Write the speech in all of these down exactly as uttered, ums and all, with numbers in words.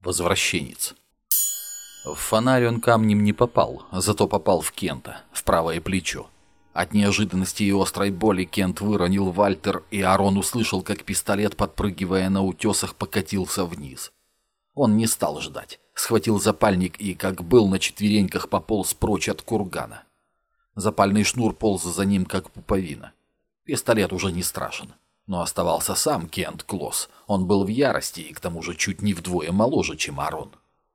Возвращенец. В фонарь он камнем не попал, зато попал в Кента, в правое плечо. От неожиданности и острой боли Кент выронил Вальтер, и Арон услышал, как пистолет, подпрыгивая на утесах, покатился вниз. Он не стал ждать, схватил запальник и, как был, на четвереньках пополз прочь от кургана. Запальный шнур полз за ним, как пуповина. Пистолет уже не страшен. Но оставался сам Кент Клосс. Он был в ярости и, к тому же, чуть не вдвое моложе, чем Арон.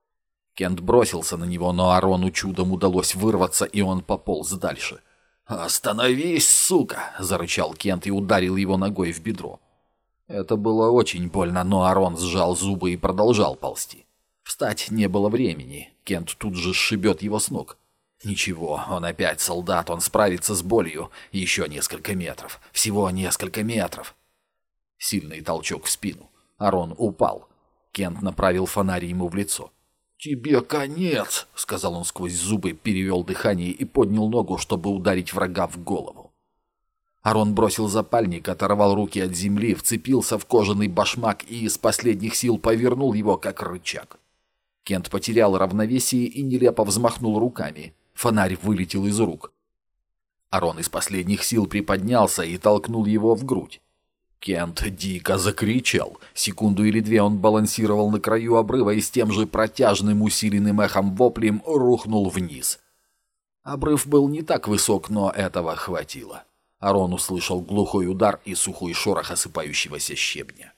Кент бросился на него, но Арону чудом удалось вырваться, и он пополз дальше. «Остановись, сука!» — зарычал Кент и ударил его ногой в бедро. Это было очень больно, но Арон сжал зубы и продолжал ползти. Встать не было времени. Кент тут же сшибет его с ног. Ничего, он опять солдат, он справится с болью. Еще несколько метров. Всего несколько метров. Сильный толчок в спину. Арон упал. Кент направил фонарь ему в лицо. «Тебе конец!» — сказал он сквозь зубы, перевел дыхание и поднял ногу, чтобы ударить врага в голову. Арон бросил запальник, оторвал руки от земли, вцепился в кожаный башмак и из последних сил повернул его, как рычаг. Кент потерял равновесие и нелепо взмахнул руками. Фонарь вылетел из рук. Арон из последних сил приподнялся и толкнул его в грудь. Кент дико закричал. Секунду или две он балансировал на краю обрыва и с тем же протяжным усиленным эхом воплем рухнул вниз. Обрыв был не так высок, но этого хватило. Арон услышал глухой удар и сухой шорох осыпающегося щебня.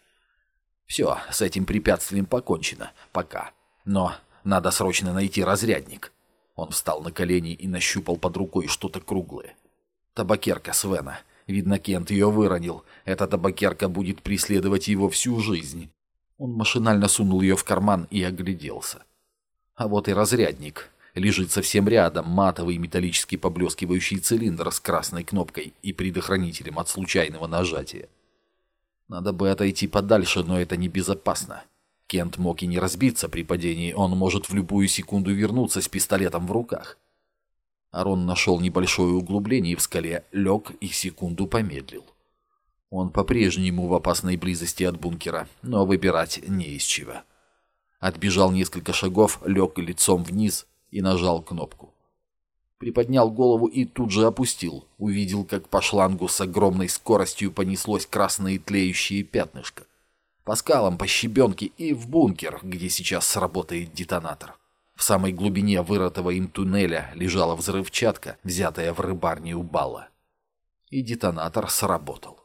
Все, с этим препятствием покончено. Пока. Но надо срочно найти разрядник. Он встал на колени и нащупал под рукой что-то круглое. Табакерка Свена. Видно, Кент ее выронил. Эта табакерка будет преследовать его всю жизнь. Он машинально сунул ее в карман и огляделся. А вот и разрядник. Лежит совсем рядом матовый металлический поблескивающий цилиндр с красной кнопкой и предохранителем от случайного нажатия. Надо бы отойти подальше, но это небезопасно. Кент мог и не разбиться при падении, он может в любую секунду вернуться с пистолетом в руках. Арон нашел небольшое углубление в скале, лег и секунду помедлил. Он по-прежнему в опасной близости от бункера, но выбирать не из чего. Отбежал несколько шагов, лег лицом вниз и нажал кнопку. Приподнял голову и тут же опустил. Увидел, как по шлангу с огромной скоростью понеслось красное тлеющее пятнышко. По скалам, по щебенке и в бункер, где сейчас сработает детонатор. В самой глубине вырытого им туннеля лежала взрывчатка, взятая в рыбарне у Балла. И детонатор сработал.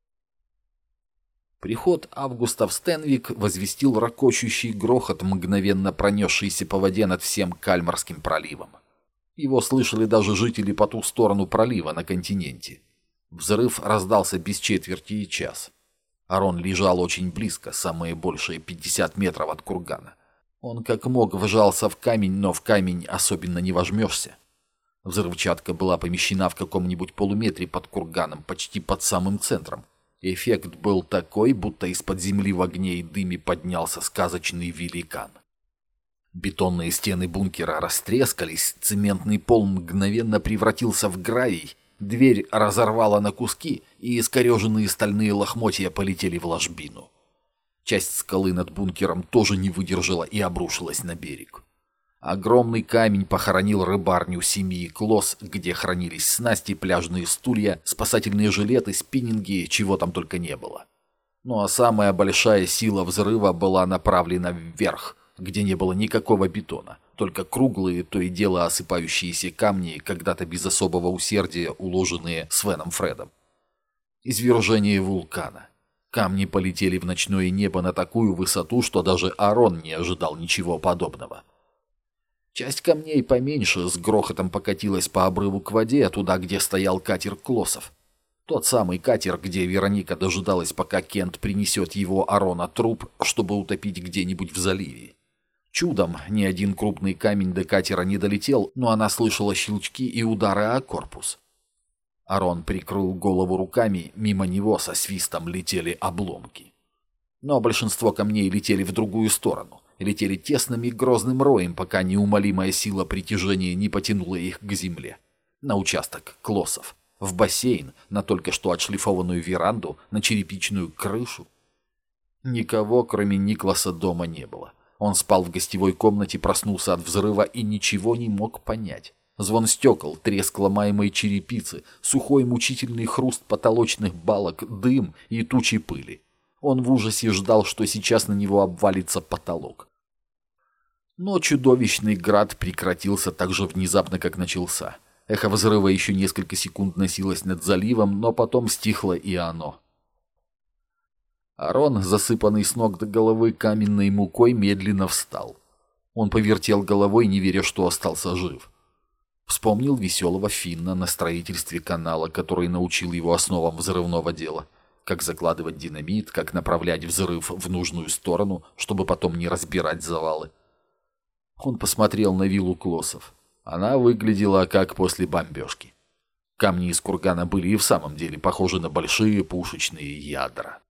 Приход Августа в Стенвик возвестил рокочущий грохот, мгновенно пронесшийся по воде над всем Кальмарским проливом. Его слышали даже жители по ту сторону пролива на континенте. Взрыв раздался без четверти час. Арон лежал очень близко, самые большие пятьдесят метров от кургана. Он как мог вжался в камень, но в камень особенно не вожмешься. Взрывчатка была помещена в каком-нибудь полуметре под курганом, почти под самым центром. Эффект был такой, будто из-под земли в огне и дыме поднялся сказочный великан. Бетонные стены бункера растрескались, цементный пол мгновенно превратился в гравий, дверь разорвала на куски, и искореженные стальные лохмотья полетели в ложбину. Часть скалы над бункером тоже не выдержала и обрушилась на берег. Огромный камень похоронил рыбарню семьи Клосс, где хранились снасти, пляжные стулья, спасательные жилеты, спиннинги, чего там только не было. Ну а самая большая сила взрыва была направлена вверх, где не было никакого бетона, только круглые, то и дело осыпающиеся камни, когда-то без особого усердия уложенные Свеном Фредом. Извержение вулкана. Камни полетели в ночное небо на такую высоту, что даже Арон не ожидал ничего подобного. Часть камней поменьше с грохотом покатилась по обрыву к воде, туда, где стоял катер Клоссов. Тот самый катер, где Вероника дожидалась, пока Кент принесет его Арона труп, чтобы утопить где-нибудь в заливе. Чудом ни один крупный камень до катера не долетел, но она слышала щелчки и удары о корпус. Арон прикрыл голову руками, мимо него со свистом летели обломки. Но большинство камней летели в другую сторону, летели тесным и грозным роем, пока неумолимая сила притяжения не потянула их к земле. На участок Клоссов, в бассейн, на только что отшлифованную веранду, на черепичную крышу. Никого, кроме Никласа, дома не было. Он спал в гостевой комнате, проснулся от взрыва и ничего не мог понять. Звон стекол, треск ломаемой черепицы, сухой мучительный хруст потолочных балок, дым и тучи пыли. Он в ужасе ждал, что сейчас на него обвалится потолок. Но чудовищный град прекратился так же внезапно, как начался. Эхо взрыва еще несколько секунд носилось над заливом, но потом стихло и оно. Арон, засыпанный с ног до головы каменной мукой, медленно встал. Он повертел головой, не веря, что остался жив. Вспомнил веселого Финна на строительстве канала, который научил его основам взрывного дела. Как закладывать динамит, как направлять взрыв в нужную сторону, чтобы потом не разбирать завалы. Он посмотрел на виллу Клоссов. Она выглядела как после бомбежки. Камни из кургана были и в самом деле похожи на большие пушечные ядра.